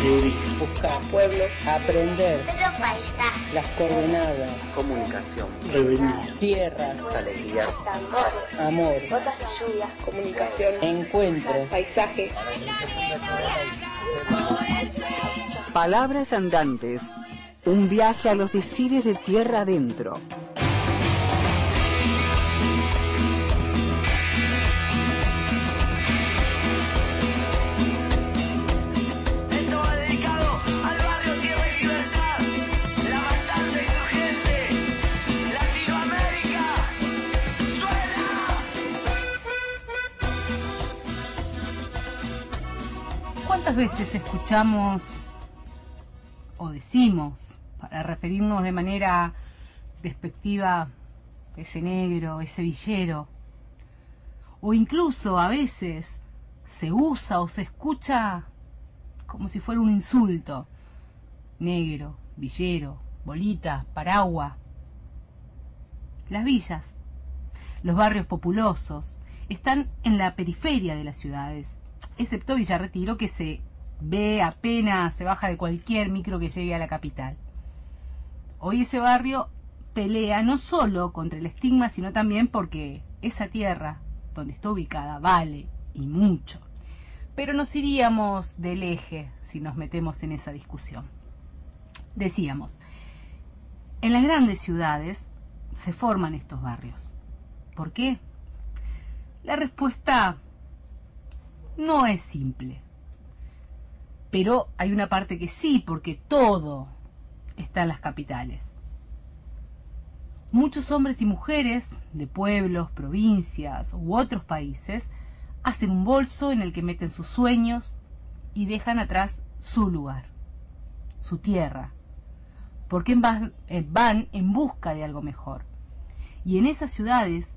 teoría, buscar pueblos, aprender, las coordenadas, comunicación, revenir, tierra, alegría, tambores, amor, gotas de lluvia, comunicación, encuentro, paisaje. Palabras andantes, un viaje a los decires de tierra adentro. ¿Cuántas veces escuchamos o decimos, para referirnos de manera despectiva, ese negro, ese villero? O incluso a veces se usa o se escucha como si fuera un insulto. Negro, villero, bolita, paraguas. Las villas, los barrios populosos, están en la periferia de las ciudades, excepto Villa Retiro, que se ve apenas se baja de cualquier micro que llegue a la capital. Hoy ese barrio pelea no solo contra el estigma, sino también porque esa tierra donde está ubicada vale y mucho. Pero nos iríamos del eje si nos metemos en esa discusión. Decíamos, en las grandes ciudades se forman estos barrios. ¿Por qué? La respuesta no es simple. Pero hay una parte que sí, porque todo está en las capitales. Muchos hombres y mujeres de pueblos, provincias u otros países hacen un bolso en el que meten sus sueños y dejan atrás su lugar, su tierra, porque van en busca de algo mejor. Y en esas ciudades,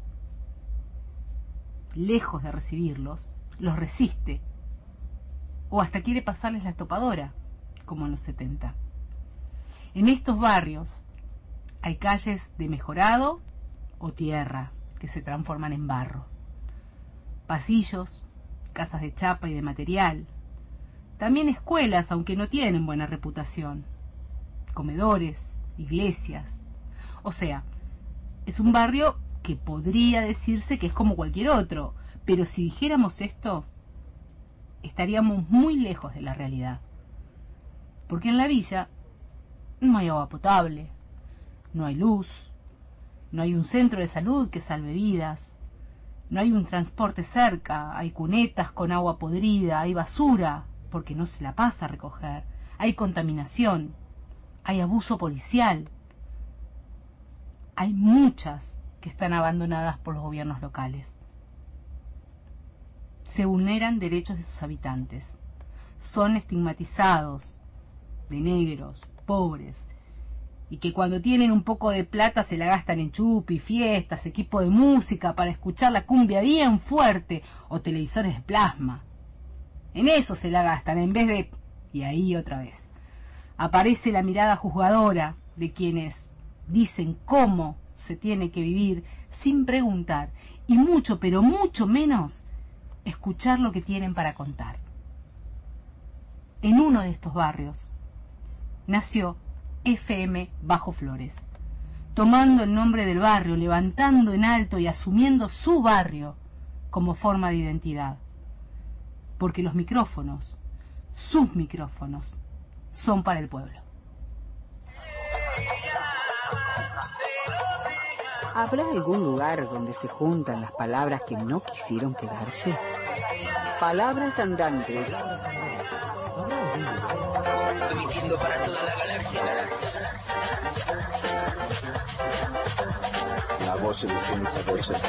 lejos de recibirlos, los resiste, o hasta quiere pasarles la topadora, como en los 70. En estos barrios hay calles de mejorado o tierra que se transforman en barro, pasillos, casas de chapa y de material, también escuelas, aunque no tienen buena reputación, comedores, iglesias. O sea, es un barrio que podría decirse que es como cualquier otro, pero si dijéramos esto, estaríamos muy lejos de la realidad. Porque en la villa no hay agua potable, no hay luz, no hay un centro de salud que salve vidas, no hay un transporte cerca, hay cunetas con agua podrida, hay basura, porque no se la pasa a recoger, hay contaminación, hay abuso policial, hay muchas que están abandonadas por los gobiernos locales. Se vulneran derechos de sus habitantes, son estigmatizados de negros, pobres, y que cuando tienen un poco de plata se la gastan en chupi, fiestas, equipo de música para escuchar la cumbia bien fuerte o televisores de plasma. En eso se la gastan en vez de... Y ahí otra vez aparece la mirada juzgadora de quienes dicen cómo se tiene que vivir sin preguntar y mucho, pero mucho menos escuchar lo que tienen para contar. En uno de estos barrios nació FM Bajo Flores, tomando el nombre del barrio, levantando en alto y asumiendo su barrio como forma de identidad. Porque los micrófonos, sus micrófonos, son para el pueblo. ¿Habrá algún lugar donde se juntan las palabras que no quisieron quedarse? Palabras andantes. Emitiendo para toda la galaxia. La voz de ciencia, voz de...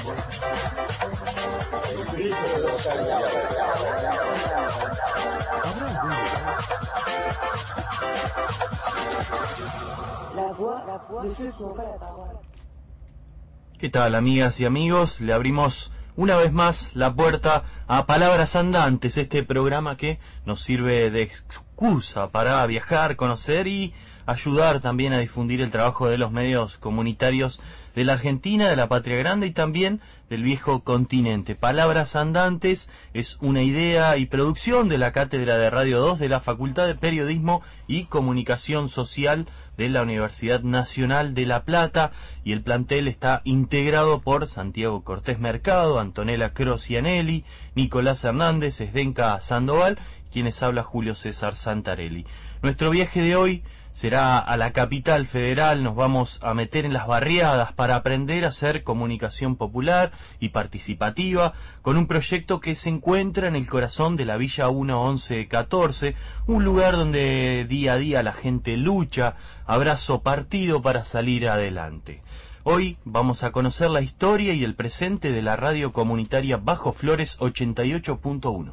¿Qué tal, amigas y amigos? Le abrimos una vez más la puerta a Palabras Andantes, este programa que nos sirve de excusa para viajar, conocer y ayudar también a difundir el trabajo de los medios comunitarios de la Argentina, de la Patria Grande y también del viejo continente. Palabras Andantes es una idea y producción de la Cátedra de Radio 2 de la Facultad de Periodismo y Comunicación Social de la Universidad Nacional de La Plata, y el plantel está integrado por Santiago Cortés Mercado, Antonella Crocianelli, Nicolás Hernández, Zdenka Sandoval, quienes habla Julio César Santarelli. Nuestro viaje de hoy será a la capital federal. Nos vamos a meter en las barriadas para aprender a hacer comunicación popular y participativa con un proyecto que se encuentra en el corazón de la Villa 1114, un lugar donde día a día la gente lucha, abrazo partido para salir adelante. Hoy vamos a conocer la historia y el presente de la radio comunitaria Bajo Flores 88.1.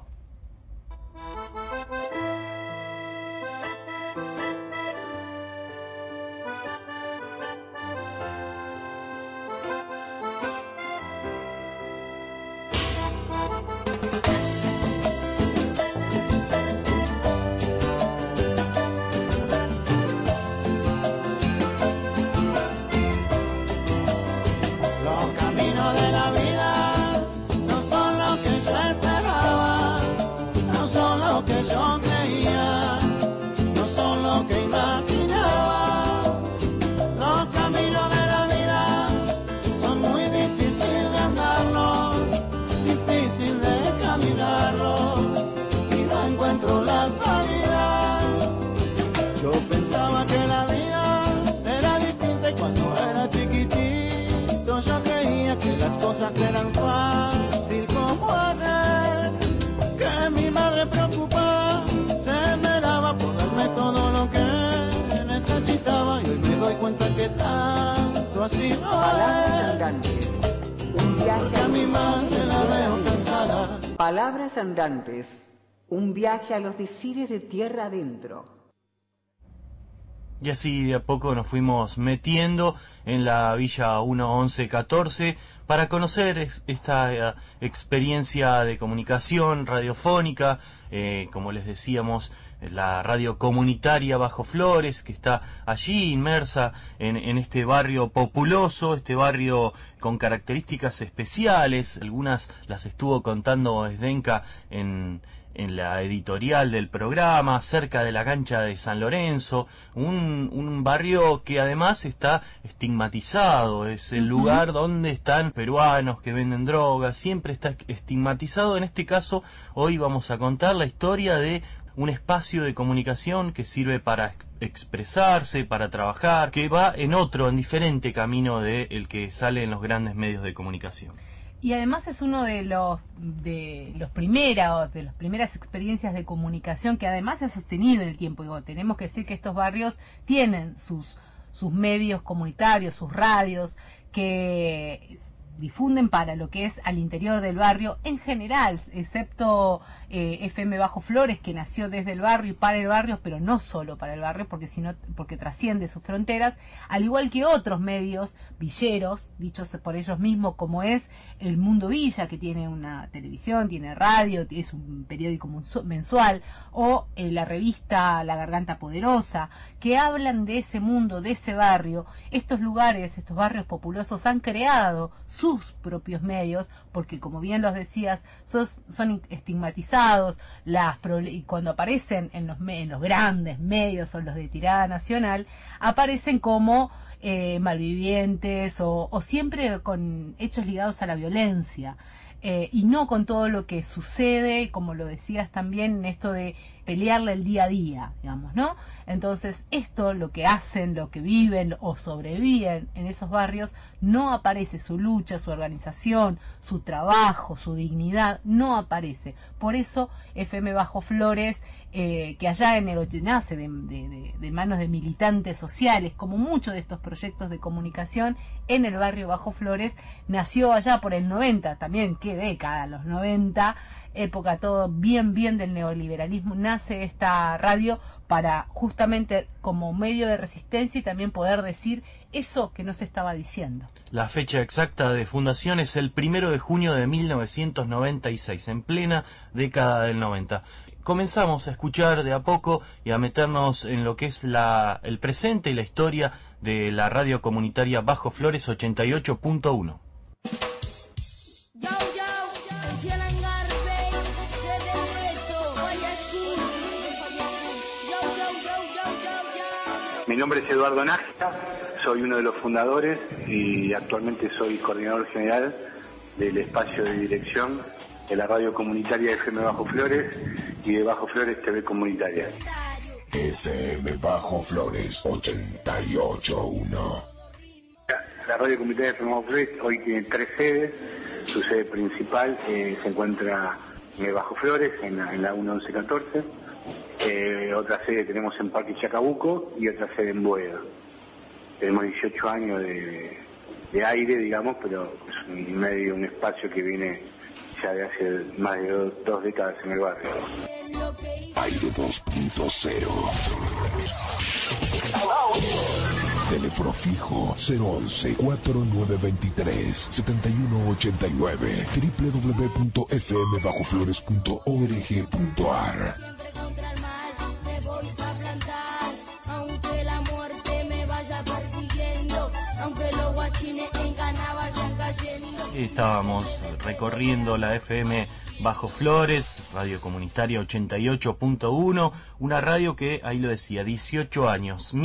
Eran fácil como hacer que mi madre preocupada se esmeraba por darme todo lo que necesitaba, y hoy me doy cuenta que tanto así no Palabras es. Andantes, un viaje A mi madre la veo cansada. Palabras Andantes, un viaje a los decires de tierra adentro. Y así de a poco nos fuimos metiendo en la Villa 1114 para conocer esta experiencia de comunicación radiofónica, como les decíamos, la radio comunitaria Bajo Flores, que está allí inmersa en este barrio populoso, este barrio con características especiales. Algunas las estuvo contando Zdenka en la editorial del programa, cerca de la cancha de San Lorenzo, un barrio que además está estigmatizado, es el lugar donde están peruanos que venden drogas, siempre está estigmatizado. En este caso, hoy vamos a contar la historia de un espacio de comunicación que sirve para expresarse, para trabajar, que va en diferente camino del que sale en los grandes medios de comunicación. Y además es uno de las primeras experiencias de comunicación que además se ha sostenido en el tiempo. Digo, tenemos que decir que estos barrios tienen sus medios comunitarios, sus radios, que difunden para lo que es al interior del barrio en general, excepto FM Bajo Flores, que nació desde el barrio y para el barrio, pero no solo para el barrio, porque trasciende sus fronteras, al igual que otros medios villeros, dichos por ellos mismos, como es El Mundo Villa, que tiene una televisión, tiene radio, es un periódico mensual, o la revista La Garganta Poderosa, que hablan de ese mundo, de ese barrio. Estos lugares, estos barrios populosos han creado sus propios medios, porque como bien los decías, son estigmatizados, y cuando aparecen en los grandes medios o los de tirada nacional, aparecen como malvivientes o siempre con hechos ligados a la violencia. Y no con todo lo que sucede, como lo decías también, en esto de pelearle el día a día, digamos, ¿no? Entonces, lo que hacen, lo que viven o sobreviven en esos barrios, no aparece su lucha, su organización, su trabajo, su dignidad, no aparece. Por eso, FM Bajo Flores, que allá nace de manos de militantes sociales, como muchos de estos proyectos de comunicación en el barrio Bajo Flores, nació allá por el 90, también, qué década, los 90, época todo bien del neoliberalismo, nace esta radio para justamente como medio de resistencia y también poder decir eso que no se estaba diciendo. La fecha exacta de fundación es el 1 de junio de 1996, en plena década del 90. comenzamos a escuchar de a poco y a meternos en lo que es el presente y la historia de la radio comunitaria Bajo Flores 88.1. Mi nombre es Eduardo Nájera, soy uno de los fundadores y actualmente soy coordinador general del espacio de dirección de la radio comunitaria FM Bajo Flores y de Bajo Flores TV Comunitaria. FM Bajo Flores 88.1. La radio comunitaria FM Bajo Flores hoy tiene 3 sedes. Su sede principal se encuentra en Bajo Flores, en la 1114. Otra sede tenemos en Parque Chacabuco y otra sede en Boedo. Tenemos 18 años de aire, digamos, pero es un espacio que viene ya de hace más de 2 décadas en el barrio. Aire 2.0. Teléfono fijo 011-4923-7189 www.fmbajoflores.org.ar. Estábamos recorriendo la FM Bajo Flores, radio comunitaria 88.1, una radio que, ahí lo decía, 18 años,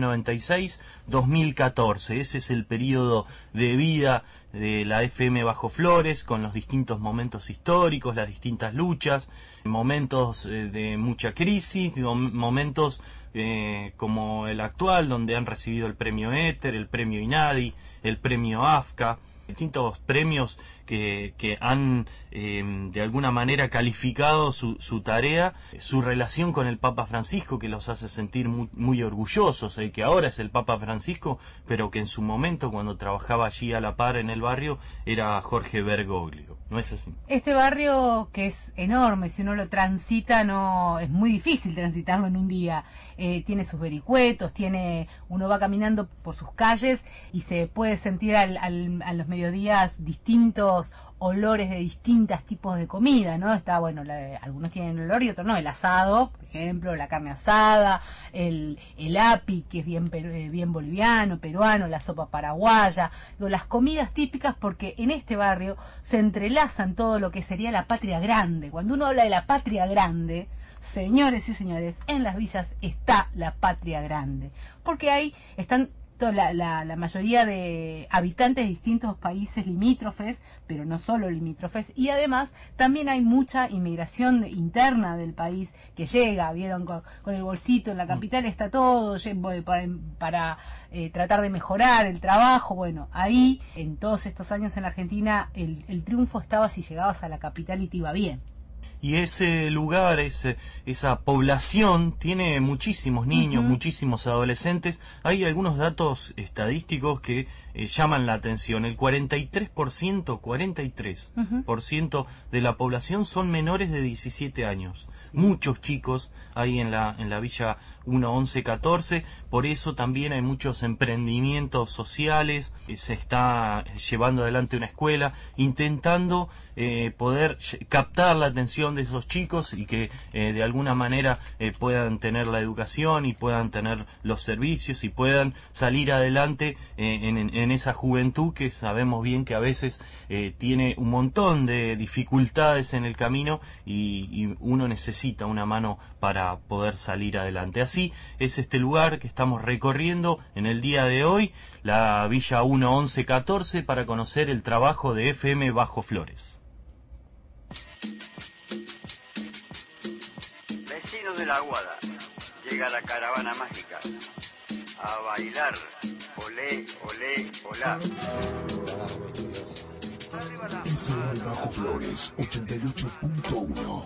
1996-2014, ese es el periodo de vida de la FM Bajo Flores, con los distintos momentos históricos, las distintas luchas, momentos de mucha crisis, momentos como el actual, donde han recibido el premio Éter, el premio INADI, el premio AFCA, distintos premios que han de alguna manera calificado su tarea, su relación con el Papa Francisco, que los hace sentir muy orgullosos, el que ahora es el Papa Francisco, pero que en su momento, cuando trabajaba allí a la par en el barrio, era Jorge Bergoglio. ¿No es así? Este barrio, que es enorme, si uno lo transita, no es muy difícil transitarlo en un día. Tiene sus vericuetos, uno va caminando por sus calles y se puede sentir a los mediodías distintos olores de distintos tipos de comida, ¿no? Está, bueno, algunos tienen olor y otros no. El asado, por ejemplo, la carne asada, el api, que es bien boliviano, peruano, la sopa paraguaya, las comidas típicas, porque en este barrio se entrelazan todo lo que sería la patria grande. Cuando uno habla de la patria grande, señores y señores, en las villas está la patria grande, porque ahí están la mayoría de habitantes de distintos países limítrofes, pero no solo limítrofes, y además también hay mucha inmigración interna del país que llega, vieron, con el bolsito en la capital está todo para tratar de mejorar el trabajo. Bueno, ahí en todos estos años en la Argentina el triunfo estaba si llegabas a la capital y te iba bien. Y ese lugar, esa población tiene muchísimos niños, muchísimos adolescentes. Hay algunos datos estadísticos que llaman la atención. El 43% de la población son menores de 17 años. Muchos chicos hay en la Villa 1114, por eso también hay muchos emprendimientos sociales. Se está llevando adelante una escuela intentando poder captar la atención de esos chicos y que de alguna manera puedan tener la educación y puedan tener los servicios y puedan salir adelante en esa juventud que sabemos bien que a veces tiene un montón de dificultades en el camino y uno necesita una mano para poder salir adelante. Así es este lugar que estamos recorriendo en el día de hoy, la Villa 1114, para conocer el trabajo de FM Bajo Flores. Vecinos de La Aguada, llega la caravana mágica a bailar, olé, olé, olá. FM Bajo Flores 88.1.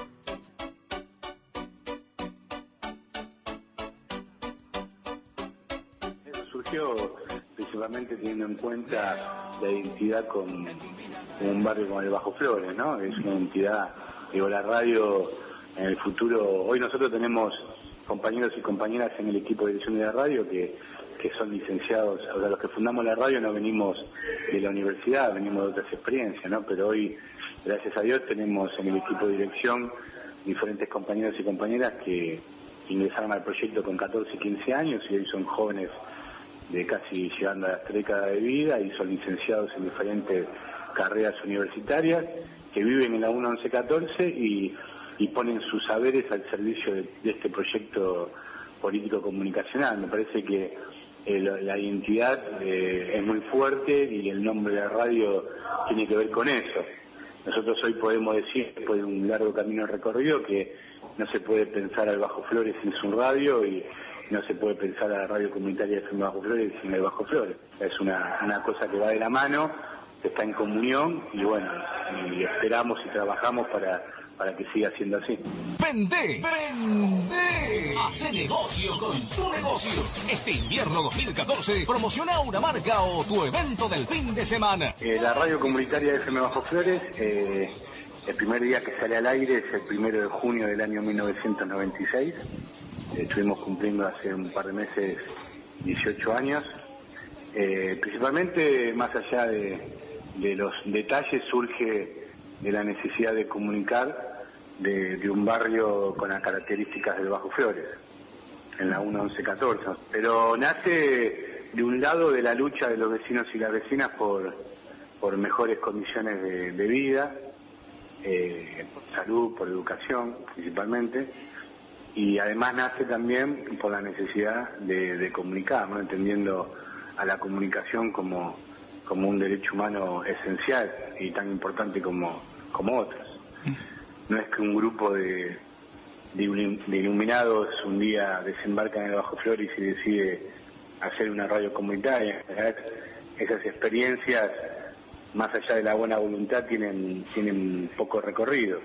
Eso surgió principalmente teniendo en cuenta la identidad con un barrio como el Bajo Flores, ¿no? Es una entidad, digo, la radio en el futuro. Hoy nosotros tenemos compañeros y compañeras en el equipo de dirección de la radio que son licenciados. O sea, los que fundamos la radio no venimos de la universidad, venimos de otras experiencias, ¿no? Pero hoy, gracias a Dios, tenemos en el equipo de dirección diferentes compañeros y compañeras que ingresaron al proyecto con 14 y 15 años y hoy son jóvenes de casi llegando a las 3 décadas de vida y son licenciados en diferentes carreras universitarias que viven en la 1114 y ponen sus saberes al servicio de este proyecto político comunicacional. Me parece que la identidad es muy fuerte y el nombre de la radio tiene que ver con eso. Nosotros hoy podemos decir, después de un largo camino recorrido, que no se puede pensar al Bajo Flores sin su radio y no se puede pensar a la radio comunitaria de Bajo Flores sin el Bajo Flores. Es una cosa que va de la mano, que está en comunión y bueno, y esperamos y trabajamos para que siga siendo así. ¡Vende! ¡Hace negocio con tu negocio! Este invierno 2014 promociona una marca o tu evento del fin de semana. La radio comunitaria de FM Bajo Flores, el primer día que sale al aire es el 1 de junio del año 1996. Estuvimos cumpliendo hace un par de meses 18 años. Principalmente, más allá de los detalles, surge de la necesidad de comunicar de un barrio con las características del Bajo Flores, en la 1114. Pero nace de un lado de la lucha de los vecinos y las vecinas por mejores condiciones de vida, por salud, por educación principalmente, y además nace también por la necesidad de comunicar, ¿no? Entendiendo a la comunicación como un derecho humano esencial y tan importante como otros. No es que un grupo de iluminados un día desembarcan en el Bajo Flores y decide hacer una radio comunitaria. Esas experiencias, más allá de la buena voluntad, tienen poco recorrido.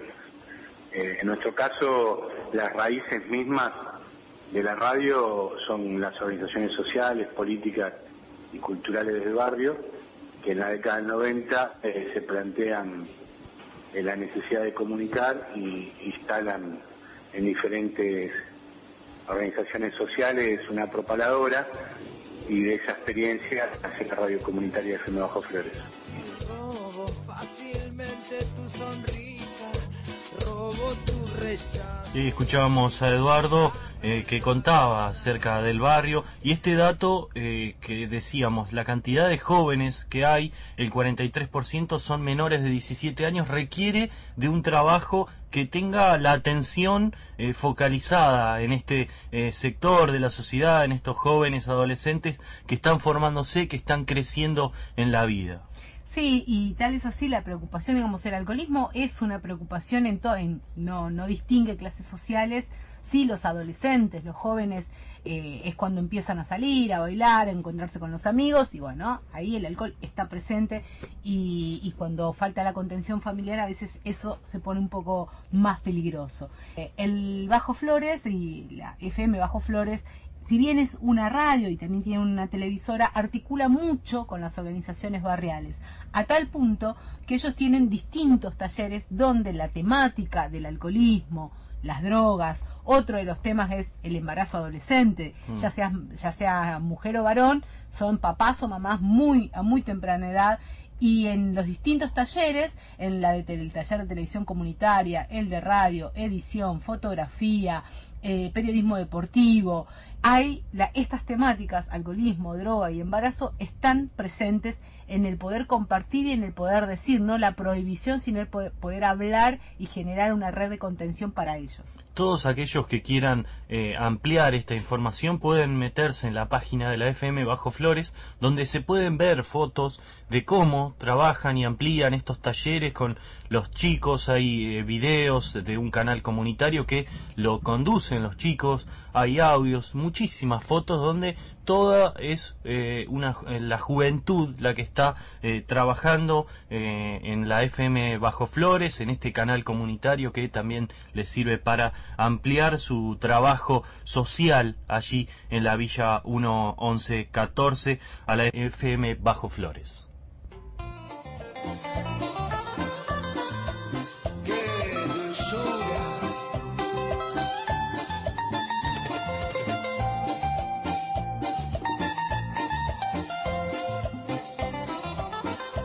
En nuestro caso, las raíces mismas de la radio son las organizaciones sociales, políticas y culturales del barrio, que en la década del 90 se plantean la necesidad de comunicar y instalan en diferentes organizaciones sociales una propaladora, y de esa experiencia hace la radio comunitaria de FM Bajo Flores. Robo fácilmente tu sonrisa, robo tu rechazo. Y escuchábamos a Eduardo que contaba acerca del barrio y este dato que decíamos, la cantidad de jóvenes que hay, el 43% son menores de 17 años, requiere de un trabajo que tenga la atención focalizada en este sector de la sociedad, en estos jóvenes adolescentes que están formándose, que están creciendo en la vida. Sí, y tal es así la preocupación, digamos, el alcoholismo es una preocupación no distingue clases sociales. Sí, los adolescentes, los jóvenes, es cuando empiezan a salir, a bailar, a encontrarse con los amigos, y bueno, ahí el alcohol está presente, y cuando falta la contención familiar, a veces eso se pone un poco más peligroso. El Bajo Flores y la FM Bajo Flores, si bien es una radio y también tiene una televisora, articula mucho con las organizaciones barriales, a tal punto que ellos tienen distintos talleres donde la temática del alcoholismo, las drogas, otro de los temas es el embarazo adolescente, ya sea mujer o varón, son papás o mamás a muy temprana edad. Y en los distintos talleres, el taller de televisión comunitaria, el de radio, edición, fotografía, periodismo deportivo, estas temáticas, alcoholismo, droga y embarazo, están presentes en el poder compartir y en el poder decir, no la prohibición, sino el poder hablar y generar una red de contención para ellos. Todos aquellos que quieran ampliar esta información pueden meterse en la página de la FM Bajo Flores, donde se pueden ver fotos de cómo trabajan y amplían estos talleres con los chicos. Hay videos de un canal comunitario que lo conducen los chicos, hay audios, muchísimas fotos donde toda es la juventud la que está trabajando en la FM Bajo Flores, en este canal comunitario que también les sirve para ampliar su trabajo social allí en la Villa 1114 a la FM Bajo Flores.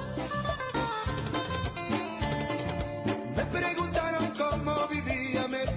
Me preguntaron cómo vivía, me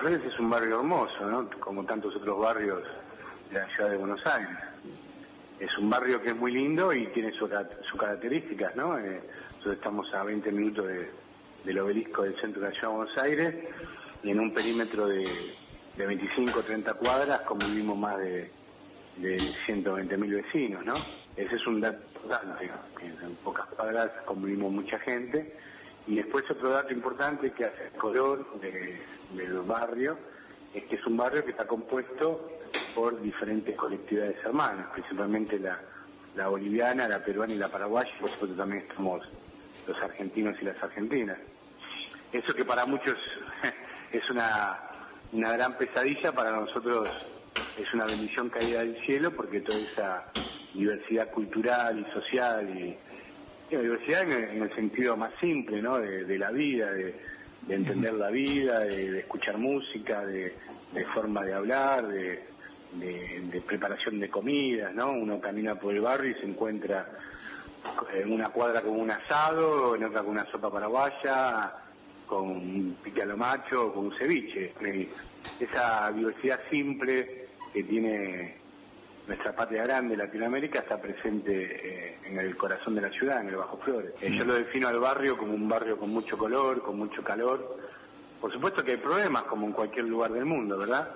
Flores es un barrio hermoso, ¿no? Como tantos otros barrios de la ciudad de Buenos Aires. Es un barrio que es muy lindo y tiene sus características, ¿no? Nosotros estamos a 20 minutos del obelisco del centro de la ciudad de Buenos Aires y en un perímetro de 25 o 30 cuadras convivimos más de 120.000 vecinos, ¿no? Ese es un dato importante, digamos, en pocas cuadras convivimos mucha gente. Y después otro dato importante que hace el color del barrio es que es un barrio que está compuesto por diferentes colectividades hermanas, principalmente la boliviana, la peruana y la paraguaya, y por supuesto también estamos los argentinos y las argentinas. Eso que para muchos es una gran pesadilla, para nosotros es una bendición caída del cielo, porque toda esa diversidad cultural y social y diversidad en el sentido más simple, ¿no? De la vida, de entender la vida, de escuchar música, de forma de hablar, de preparación de comidas, ¿no? Uno camina por el barrio y se encuentra en una cuadra con un asado, en otra con una sopa paraguaya, con un pique a lo macho, con un ceviche. Esa diversidad simple que tiene nuestra patria grande, Latinoamérica, está presente en el corazón de la ciudad, en el Bajo Flores. Yo lo defino al barrio como un barrio con mucho color, con mucho calor. Por supuesto que hay problemas, como en cualquier lugar del mundo, ¿verdad?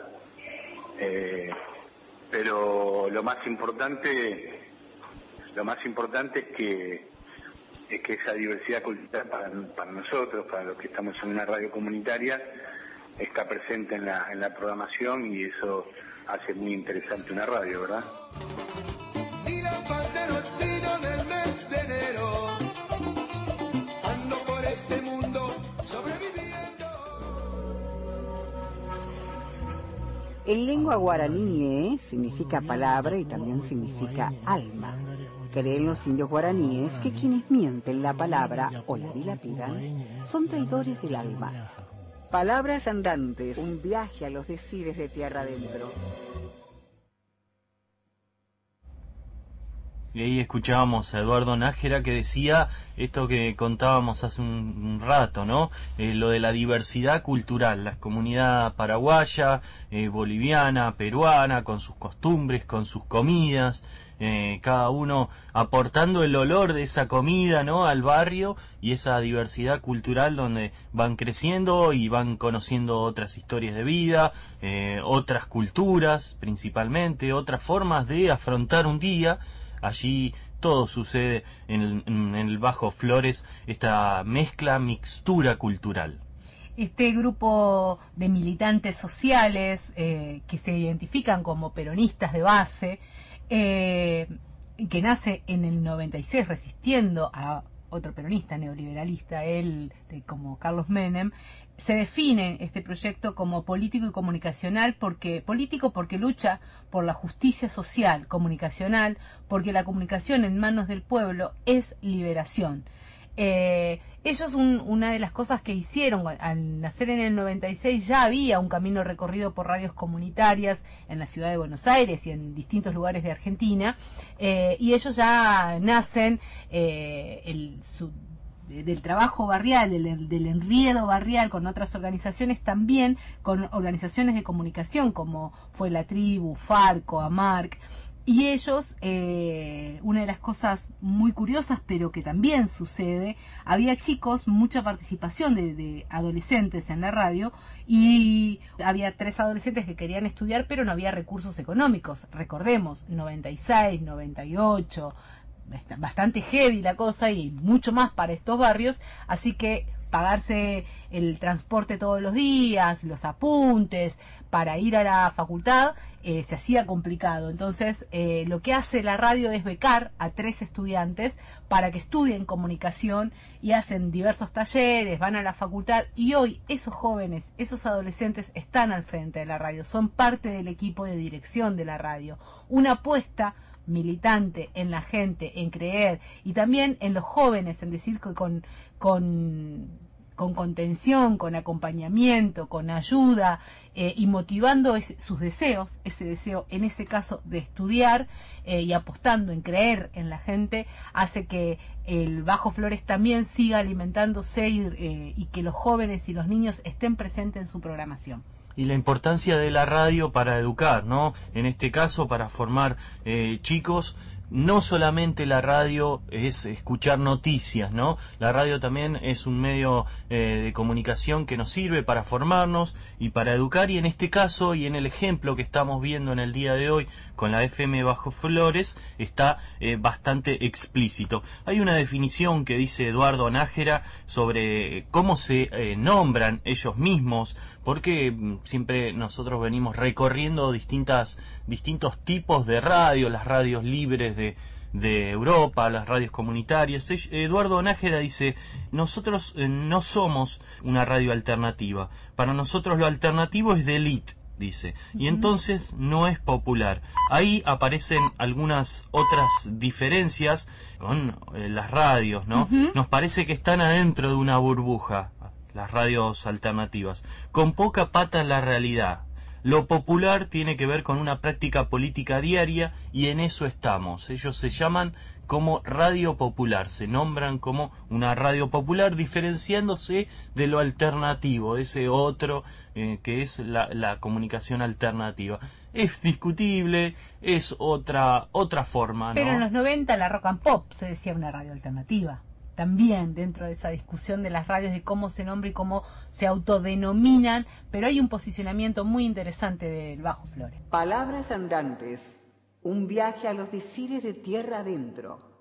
Pero lo más importante es que esa diversidad cultural para nosotros, para los que estamos en una radio comunitaria, está presente en la programación, y eso hace muy interesante una radio, ¿verdad? Y la bandera vino del mes de enero, ando por este mundo sobreviviendo. En lengua guaraní significa palabra y también significa alma. Creen los indios guaraníes que quienes mienten la palabra o la dilapidan son traidores del alma. Palabras andantes, un viaje a los decires de tierra adentro. Y ahí escuchábamos a Eduardo Nájera, que decía esto que contábamos hace un rato, ¿no? Lo de la diversidad cultural, la comunidad paraguaya, boliviana, peruana, con sus costumbres, con sus comidas, cada uno aportando el olor de esa comida, ¿no?, al barrio, y esa diversidad cultural donde van creciendo y van conociendo otras historias de vida, otras culturas principalmente, otras formas de afrontar un día. Allí todo sucede en el Bajo Flores, esta mixtura cultural. Este grupo de militantes sociales que se identifican como peronistas de base, que nace en el 96 resistiendo a otro peronista neoliberalista, él como Carlos Menem, se define este proyecto como político y comunicacional, porque lucha por la justicia social, comunicacional, porque la comunicación en manos del pueblo es liberación. Ellos, una de las cosas que hicieron al nacer en el 96, ya había un camino recorrido por radios comunitarias en la ciudad de Buenos Aires y en distintos lugares de Argentina, y ellos ya nacen del trabajo barrial, del enriedo barrial con otras organizaciones, también con organizaciones de comunicación como fue La Tribu, Farco, AMARC. Y ellos, una de las cosas muy curiosas, pero que también sucede, había chicos, mucha participación de adolescentes en la radio, y había 3 adolescentes que querían estudiar, pero no había recursos económicos. Recordemos, 96, 98, bastante heavy la cosa, y mucho más para estos barrios, así que pagarse el transporte todos los días, los apuntes para ir a la facultad, se hacía complicado. Entonces lo que hace la radio es becar a 3 estudiantes para que estudien comunicación, y hacen diversos talleres, van a la facultad, y hoy esos jóvenes, esos adolescentes están al frente de la radio, son parte del equipo de dirección de la radio. Una apuesta militante en la gente, en creer, y también en los jóvenes, en decir que con contención, con acompañamiento, con ayuda, y motivando sus deseos, ese deseo en ese caso de estudiar, y apostando en creer en la gente, hace que el Bajo Flores también siga alimentándose, y que los jóvenes y los niños estén presentes en su programación. Y la importancia de la radio para educar, ¿no? En este caso, para formar chicos. No solamente la radio es escuchar noticias, ¿no? La radio también es un medio de comunicación que nos sirve para formarnos y para educar, y en este caso y en el ejemplo que estamos viendo en el día de hoy con la FM Bajo Flores está bastante explícito. Hay una definición que dice Eduardo Nájera sobre cómo se nombran ellos mismos, porque siempre nosotros venimos recorriendo distintos tipos de radio, las radios libres de Europa, las radios comunitarias. Eduardo Nájera dice: nosotros no somos una radio alternativa, para nosotros lo alternativo es de élite, dice, y entonces no es popular. Ahí aparecen algunas otras diferencias con las radios, ¿no? Nos parece que están adentro de una burbuja, las radios alternativas, con poca pata en la realidad. Lo popular tiene que ver con una práctica política diaria y en eso estamos. Ellos se llaman como radio popular, se nombran como una radio popular, diferenciándose de lo alternativo, de ese otro que es la comunicación alternativa. Es discutible, es otra forma, ¿no? Pero en los 90 la rock and pop se decía una radio alternativa. También dentro de esa discusión de las radios, de cómo se nombra y cómo se autodenominan, pero hay un posicionamiento muy interesante del Bajo Flores. Palabras andantes, un viaje a los decires de tierra adentro.